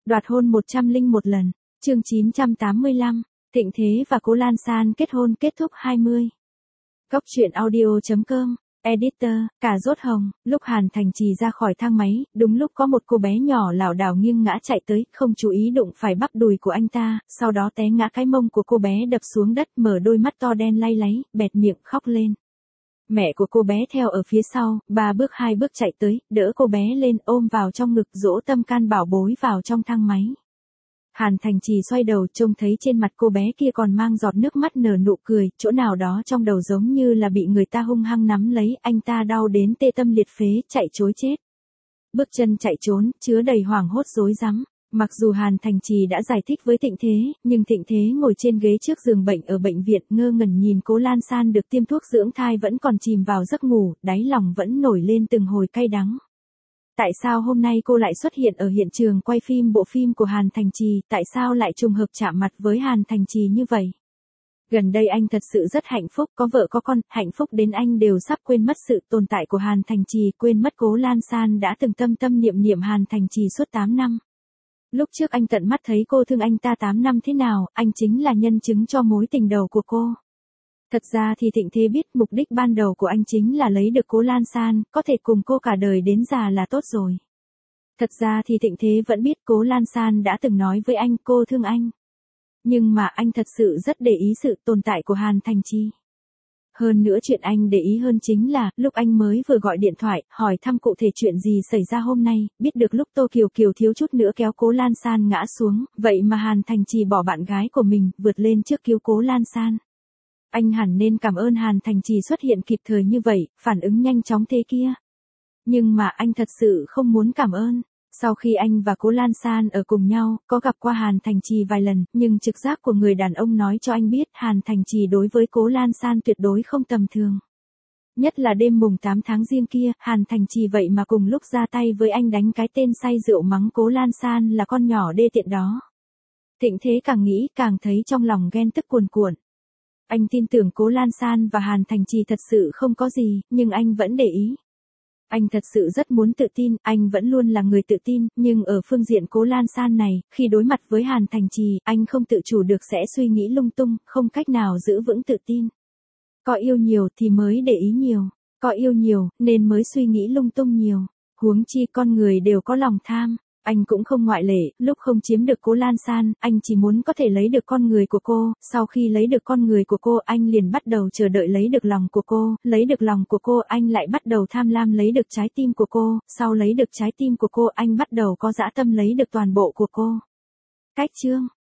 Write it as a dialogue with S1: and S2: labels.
S1: Đoạt hôn 101 lần. Chương 985. Thịnh Thế và Cố Lan San kết hôn kết thúc 20. Góc truyện audio.com. Editor, cà rốt hồng. Lúc Hàn Thành Trì ra khỏi thang máy, đúng lúc có một cô bé nhỏ lảo đảo nghiêng ngã chạy tới, không chú ý đụng phải bắp đùi của anh ta, sau đó té ngã cái mông của cô bé đập xuống đất, mở đôi mắt to đen lay láy, bẹt miệng khóc lên. Mẹ của cô bé theo ở phía sau, 3 bước 2 bước chạy tới, đỡ cô bé lên, ôm vào trong ngực, dỗ tâm can bảo bối vào trong thang máy. Hàn Thành Trì xoay đầu, trông thấy trên mặt cô bé kia còn mang giọt nước mắt, nở nụ cười, chỗ nào đó trong đầu giống như là bị người ta hung hăng nắm lấy, anh ta đau đến tê tâm liệt phế, chạy trối chết. Bước chân chạy trốn, chứa đầy hoảng hốt rối rắm. Mặc dù Hàn Thành Trì đã giải thích với Thịnh Thế, nhưng Thịnh Thế ngồi trên ghế trước giường bệnh ở bệnh viện, ngơ ngẩn nhìn Cố Lan San được tiêm thuốc dưỡng thai vẫn còn chìm vào giấc ngủ, đáy lòng vẫn nổi lên từng hồi cay đắng. Tại sao hôm nay cô lại xuất hiện ở hiện trường quay phim bộ phim của Hàn Thành Trì, tại sao lại trùng hợp chạm mặt với Hàn Thành Trì như vậy? Gần đây anh thật sự rất hạnh phúc, có vợ có con, hạnh phúc đến anh đều sắp quên mất sự tồn tại của Hàn Thành Trì, quên mất Cố Lan San đã từng tâm tâm niệm niệm Hàn Thành Trì suốt 8 năm. Lúc trước anh tận mắt thấy cô thương anh ta 8 năm thế nào, anh chính là nhân chứng cho mối tình đầu của cô. Thật ra thì Thịnh Thế biết mục đích ban đầu của anh chính là lấy được Cố Lan San, có thể cùng cô cả đời đến già là tốt rồi. Thật ra thì Thịnh Thế vẫn biết Cố Lan San đã từng nói với anh cô thương anh. Nhưng mà anh thật sự rất để ý sự tồn tại của Hàn Thành Trì. Hơn nữa chuyện anh để ý hơn chính là, lúc anh mới vừa gọi điện thoại, hỏi thăm cụ thể chuyện gì xảy ra hôm nay, biết được lúc Tô Kiều Kiều thiếu chút nữa kéo Cố Lan San ngã xuống, vậy mà Hàn Thành Trì bỏ bạn gái của mình, vượt lên trước cứu Cố Lan San. Anh hẳn nên cảm ơn Hàn Thành Trì xuất hiện kịp thời như vậy, phản ứng nhanh chóng thế kia. Nhưng mà anh thật sự không muốn cảm ơn. Sau khi anh và Cố Lan San ở cùng nhau, có gặp qua Hàn Thành Trì vài lần, nhưng trực giác của người đàn ông nói cho anh biết Hàn Thành Trì đối với Cố Lan San tuyệt đối không tầm thường. Nhất là đêm mùng 8 tháng Giêng kia, Hàn Thành Trì vậy mà cùng lúc ra tay với anh đánh cái tên say rượu mắng Cố Lan San là con nhỏ đê tiện đó. Thịnh Thế càng nghĩ càng thấy trong lòng ghen tức cuồn cuộn. Anh tin tưởng Cố Lan San và Hàn Thành Trì thật sự không có gì, nhưng anh vẫn để ý. Anh thật sự rất muốn tự tin, anh vẫn luôn là người tự tin, nhưng ở phương diện Cố Lan San này, khi đối mặt với Hàn Thành Trì, anh không tự chủ được sẽ suy nghĩ lung tung, không cách nào giữ vững tự tin. Có yêu nhiều thì mới để ý nhiều, có yêu nhiều nên mới suy nghĩ lung tung nhiều, huống chi con người đều có lòng tham. Anh cũng không ngoại lệ, lúc không chiếm được Cố Lan San, anh chỉ muốn có thể lấy được con người của cô, sau khi lấy được con người của cô, anh liền bắt đầu chờ đợi lấy được lòng của cô, lấy được lòng của cô, anh lại bắt đầu tham lam lấy được trái tim của cô, sau lấy được trái tim của cô, anh bắt đầu có dã tâm lấy được toàn bộ của cô. Cách chương